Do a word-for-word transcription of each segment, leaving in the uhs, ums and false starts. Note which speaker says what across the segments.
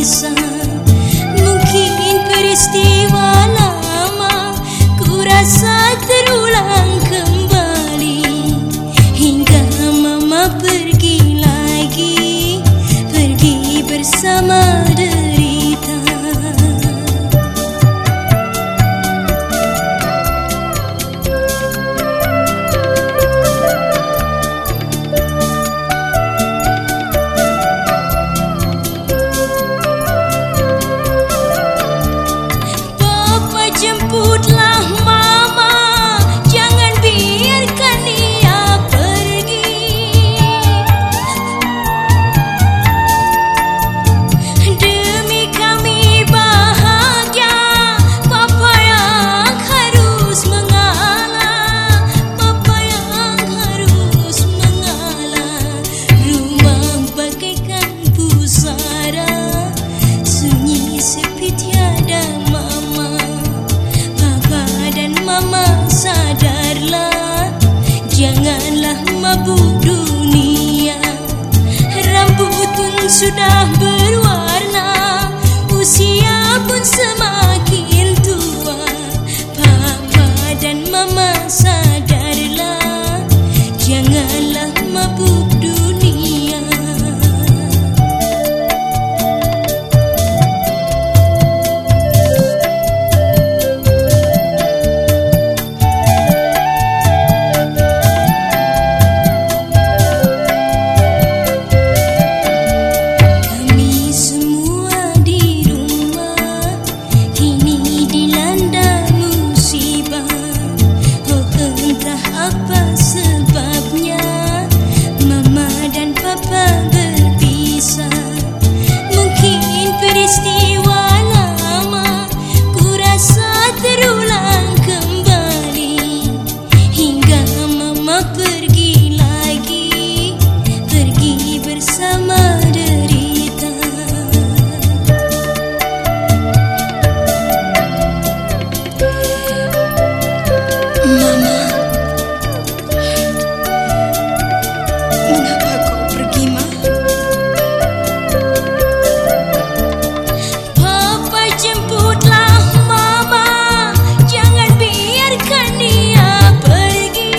Speaker 1: berpisah. Mungkin peristiwa lama ku rasa terulang kembali, hingga mama pergi lagi, pergi bersama derita. Jemputlah mama, jangan biarkan ia pergi. Demi kami bahagia, papa yang harus mengalah, papa yang harus mengalah. Rumah bagaikan pusara, sunyi sepi tiada mama. Dan mama sadarlah, janganlah mabuk dunia. Rambut pun sudah berwarna, usia pun semakin tua. Papa dan mama sadarlah, janganlah mabuk dunia. Peristiwa lama ku rasa terulang kembali, hingga mama pergi lagi, pergi bersama derita. Mama, mengapa kau pergi, Ma? Jemputlah mama, jangan biarkan dia pergi.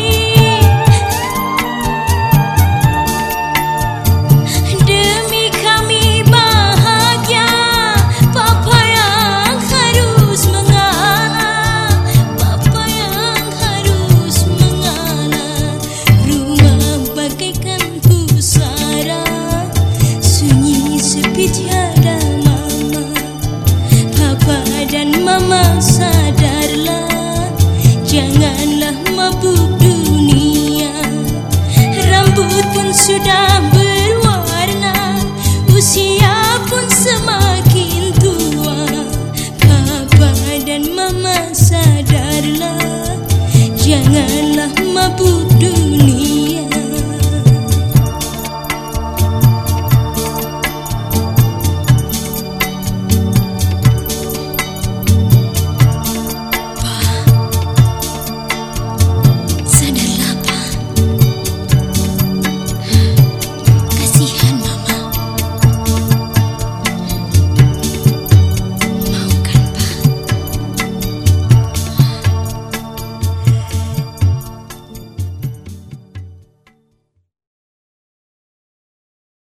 Speaker 1: Demi kami bahagia, papa yang harus mengalah, papa yang harus mengalah. Rumah bagaikan pusara, sunyi sepi tiada mama. Papa dan mama sadarlah, janganlah mabuk dunia. Rambut pun sudah berwarna, usia pun semakin tua. Papa dan mama sadarlah, janganlah mabuk dunia.